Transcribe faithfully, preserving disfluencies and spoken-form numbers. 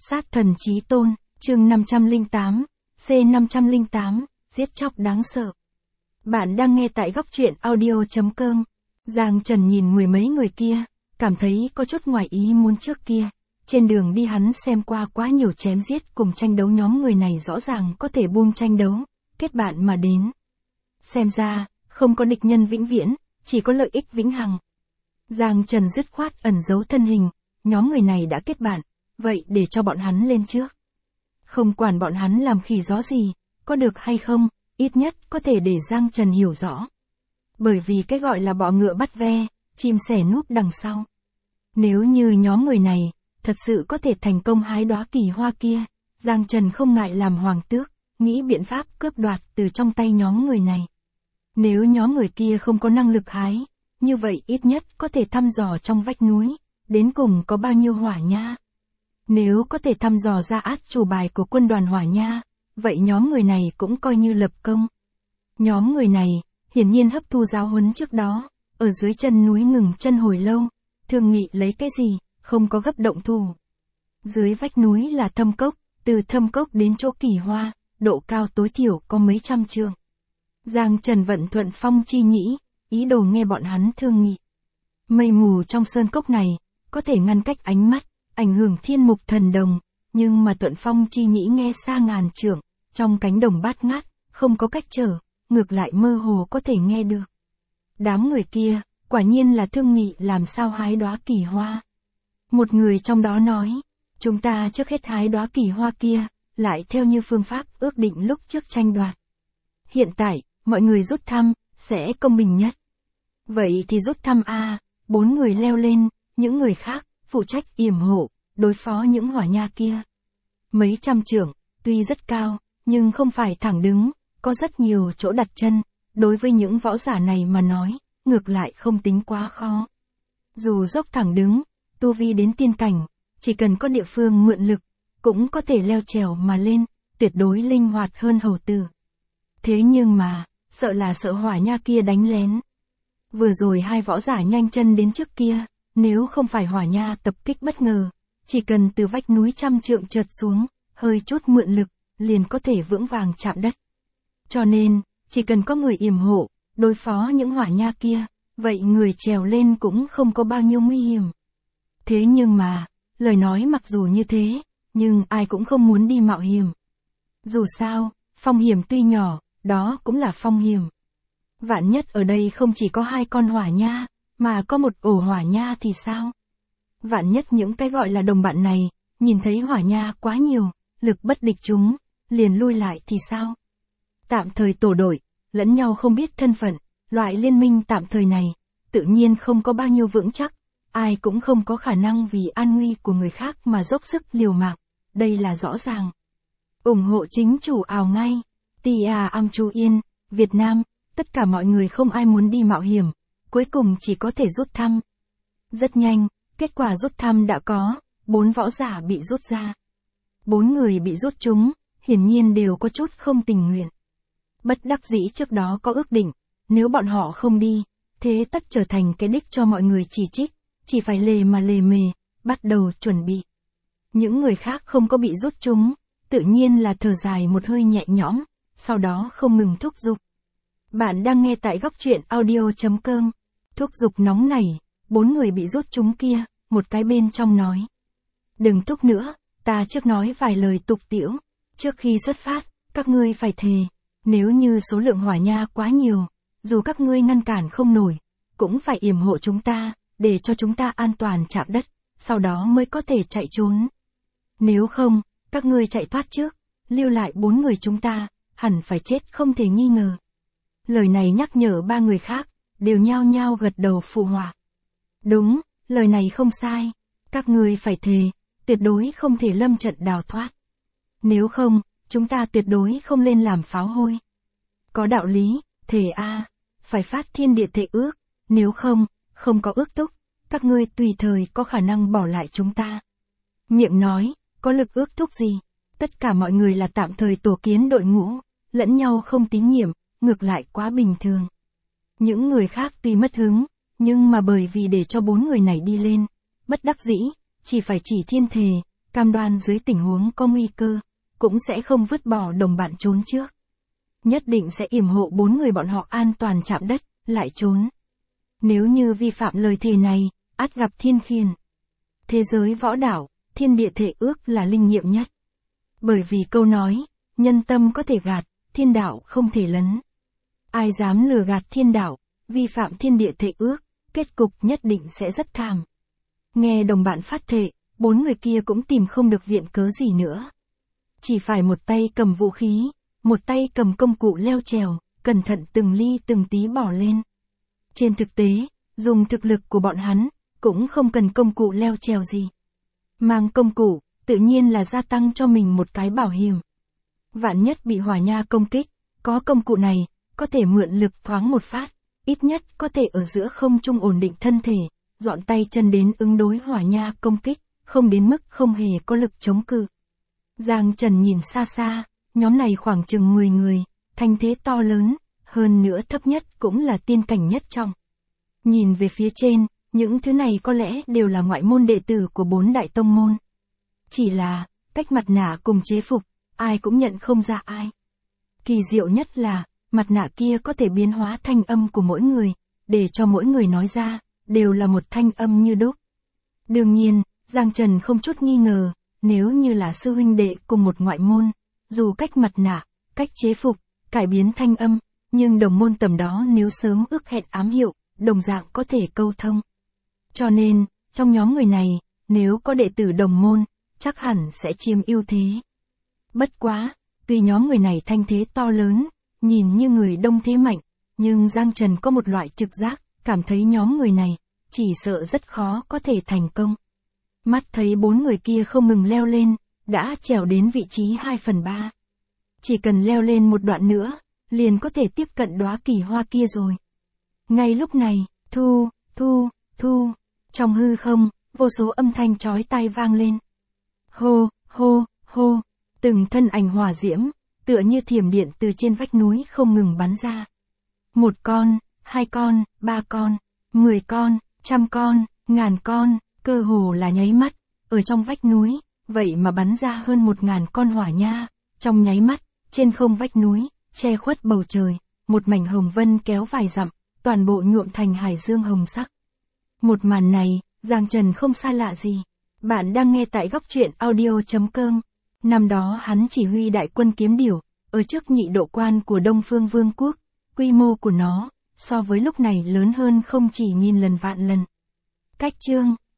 Sát thần chí tôn, chương năm trăm lẻ tám, C năm trăm lẻ tám, giết chóc đáng sợ. Bạn đang nghe tại góc truyện audio chấm com. Giang Trần nhìn mười mấy người kia, cảm thấy có chút ngoài ý muốn trước kia. Trên đường đi hắn xem qua quá nhiều chém giết cùng tranh đấu, nhóm người này rõ ràng có thể buông tranh đấu, kết bạn mà đến. Xem ra, không có địch nhân vĩnh viễn, chỉ có lợi ích vĩnh hằng. Giang Trần dứt khoát ẩn giấu thân hình, nhóm người này đã kết bạn, vậy để cho bọn hắn lên trước. Không quản bọn hắn làm khỉ gió gì, có được hay không, ít nhất có thể để Giang Trần hiểu rõ. Bởi vì cái gọi là bọ ngựa bắt ve, chim sẻ núp đằng sau. Nếu như nhóm người này, thật sự có thể thành công hái đóa kỳ hoa kia, Giang Trần không ngại làm hoàng tước, nghĩ biện pháp cướp đoạt từ trong tay nhóm người này. Nếu nhóm người kia không có năng lực hái, như vậy ít nhất có thể thăm dò trong vách núi, đến cùng có bao nhiêu hỏa nha. Nếu có thể thăm dò ra át chủ bài của quân đoàn hỏa nha, vậy nhóm người này cũng coi như lập công. Nhóm người này, hiển nhiên hấp thu giáo huấn trước đó, ở dưới chân núi ngừng chân hồi lâu, thương nghị lấy cái gì, không có gấp động thủ. Dưới vách núi là thâm cốc, từ thâm cốc đến chỗ kỳ hoa, độ cao tối thiểu có mấy trăm trượng. Giang Trần vận thuận phong chi nhĩ, ý đồ nghe bọn hắn thương nghị. Mây mù trong sơn cốc này, có thể ngăn cách ánh mắt, ảnh hưởng thiên mục thần đồng, nhưng mà thuận phong chi nhĩ nghe xa ngàn trượng, trong cánh đồng bát ngát, không có cách trở, ngược lại mơ hồ có thể nghe được. Đám người kia, quả nhiên là thương nghị làm sao hái đóa kỳ hoa. Một người trong đó nói, chúng ta trước hết hái đóa kỳ hoa kia, lại theo như phương pháp ước định lúc trước tranh đoạt. Hiện tại, mọi người rút thăm, sẽ công bình nhất. Vậy thì rút thăm a, bốn người leo lên, những người khác, phụ trách yểm hộ, đối phó những hỏa nha kia. Mấy trăm trượng, tuy rất cao, nhưng không phải thẳng đứng, có rất nhiều chỗ đặt chân, đối với những võ giả này mà nói, ngược lại không tính quá khó. Dù dốc thẳng đứng, tu vi đến tiên cảnh, chỉ cần có địa phương mượn lực, cũng có thể leo trèo mà lên, tuyệt đối linh hoạt hơn hầu tử. Thế nhưng mà, sợ là sợ hỏa nha kia đánh lén. Vừa rồi hai võ giả nhanh chân đến trước kia, nếu không phải hỏa nha tập kích bất ngờ, chỉ cần từ vách núi trăm trượng trượt xuống, hơi chút mượn lực, liền có thể vững vàng chạm đất. Cho nên, chỉ cần có người yểm hộ, đối phó những hỏa nha kia, vậy người trèo lên cũng không có bao nhiêu nguy hiểm. Thế nhưng mà, lời nói mặc dù như thế, nhưng ai cũng không muốn đi mạo hiểm. Dù sao, phong hiểm tuy nhỏ, đó cũng là phong hiểm. Vạn nhất ở đây không chỉ có hai con hỏa nha, mà có một ổ hỏa nha thì sao? Vạn nhất những cái gọi là đồng bạn này, nhìn thấy hỏa nha quá nhiều, lực bất địch chúng, liền lui lại thì sao? Tạm thời tổ đội, lẫn nhau không biết thân phận, loại liên minh tạm thời này, tự nhiên không có bao nhiêu vững chắc, ai cũng không có khả năng vì an nguy của người khác mà dốc sức liều mạng, đây là rõ ràng. Ủng hộ chính chủ ào ngay, Tia Am Chu Yên, Việt Nam, tất cả mọi người không ai muốn đi mạo hiểm, cuối cùng chỉ có thể rút thăm. Rất nhanh, kết quả rút thăm đã có, bốn võ giả bị rút ra. Bốn người bị rút chúng, hiển nhiên đều có chút không tình nguyện. Bất đắc dĩ trước đó có ước định, nếu bọn họ không đi, thế tất trở thành cái đích cho mọi người chỉ trích, chỉ phải lề mà lề mề, bắt đầu chuẩn bị. Những người khác không có bị rút chúng, tự nhiên là thở dài một hơi nhẹ nhõm, sau đó không ngừng thúc giục. Bạn đang nghe tại góc truyện audio chấm com. Thúc giục nóng nảy, bốn người bị rút chúng kia, một cái bên trong nói. Đừng thúc nữa, ta trước nói vài lời tục tĩu, trước khi xuất phát, các ngươi phải thề, nếu như số lượng hỏa nha quá nhiều, dù các ngươi ngăn cản không nổi, cũng phải yểm hộ chúng ta, để cho chúng ta an toàn chạm đất, sau đó mới có thể chạy trốn. Nếu không, các ngươi chạy thoát trước, lưu lại bốn người chúng ta, hẳn phải chết không thể nghi ngờ. Lời này nhắc nhở ba người khác, đều nhao nhao gật đầu phụ họa. Đúng, lời này không sai, các ngươi phải thề, tuyệt đối không thể lâm trận đào thoát. Nếu không, chúng ta tuyệt đối không lên làm pháo hôi. Có đạo lý, thề a, phải phát thiên địa thệ ước, nếu không, không có ước túc, các ngươi tùy thời có khả năng bỏ lại chúng ta. Miệng nói, có lực ước thúc gì, tất cả mọi người là tạm thời tổ kiến đội ngũ, lẫn nhau không tín nhiệm, ngược lại quá bình thường. Những người khác tuy mất hứng, nhưng mà bởi vì để cho bốn người này đi lên, bất đắc dĩ, chỉ phải chỉ thiên thề, cam đoan dưới tình huống có nguy cơ, cũng sẽ không vứt bỏ đồng bạn trốn trước. Nhất định sẽ yểm hộ bốn người bọn họ an toàn chạm đất, lại trốn. Nếu như vi phạm lời thề này, ắt gặp thiên khiển. Thế giới võ đạo, thiên địa thể ước là linh nghiệm nhất. Bởi vì câu nói, nhân tâm có thể gạt, thiên đạo không thể lấn. Ai dám lừa gạt thiên đạo, vi phạm thiên địa thể ước, kết cục nhất định sẽ rất thảm. Nghe đồng bạn phát thệ, bốn người kia cũng tìm không được viện cớ gì nữa. Chỉ phải một tay cầm vũ khí, một tay cầm công cụ leo trèo, cẩn thận từng ly từng tí bỏ lên. Trên thực tế, dùng thực lực của bọn hắn, cũng không cần công cụ leo trèo gì. Mang công cụ, tự nhiên là gia tăng cho mình một cái bảo hiểm. Vạn nhất bị hỏa nha công kích, có công cụ này, có thể mượn lực thoáng một phát, ít nhất có thể ở giữa không trung ổn định thân thể, dọn tay chân đến ứng đối hỏa nha công kích, không đến mức không hề có lực chống cự. Giang Trần nhìn xa xa, nhóm này khoảng chừng mười người, thanh thế to lớn, hơn nữa thấp nhất cũng là tiên cảnh nhất trọng. Nhìn về phía trên, những thứ này có lẽ đều là ngoại môn đệ tử của bốn đại tông môn. Chỉ là, cách mặt nạ cùng chế phục, ai cũng nhận không ra ai. Kỳ diệu nhất là, mặt nạ kia có thể biến hóa thanh âm của mỗi người, để cho mỗi người nói ra, đều là một thanh âm như đúc. Đương nhiên, Giang Trần không chút nghi ngờ, nếu như là sư huynh đệ cùng một ngoại môn, dù cách mặt nạ, cách chế phục, cải biến thanh âm, nhưng đồng môn tầm đó nếu sớm ước hẹn ám hiệu, đồng dạng có thể câu thông. Cho nên, trong nhóm người này, nếu có đệ tử đồng môn, chắc hẳn sẽ chiếm ưu thế. Bất quá, tuy nhóm người này thanh thế to lớn, nhìn như người đông thế mạnh, nhưng Giang Trần có một loại trực giác, cảm thấy nhóm người này, chỉ sợ rất khó có thể thành công. Mắt thấy bốn người kia không ngừng leo lên, đã trèo đến vị trí hai phần ba. Chỉ cần leo lên một đoạn nữa, liền có thể tiếp cận đóa kỳ hoa kia rồi. Ngay lúc này, thu, thu, thu, trong hư không, vô số âm thanh chói tai vang lên. Hô, hô, hô, từng thân ảnh hỏa diễm, tựa như thiểm điện từ trên vách núi không ngừng bắn ra. Một con, hai con, ba con, mười con, trăm con, ngàn con, cơ hồ là nháy mắt, ở trong vách núi, vậy mà bắn ra hơn một ngàn con hỏa nha, trong nháy mắt, trên không vách núi, che khuất bầu trời, một mảnh hồng vân kéo vài dặm, toàn bộ nhuộm thành hải dương hồng sắc. Một màn này, Giang Trần không xa lạ gì. Bạn đang nghe tại góc truyện audio chấm com. Năm đó hắn chỉ huy đại quân kiếm điểu, ở trước nhị độ quan của Đông Phương Vương quốc, quy mô của nó, so với lúc này lớn hơn không chỉ nghìn lần vạn lần. Cách chương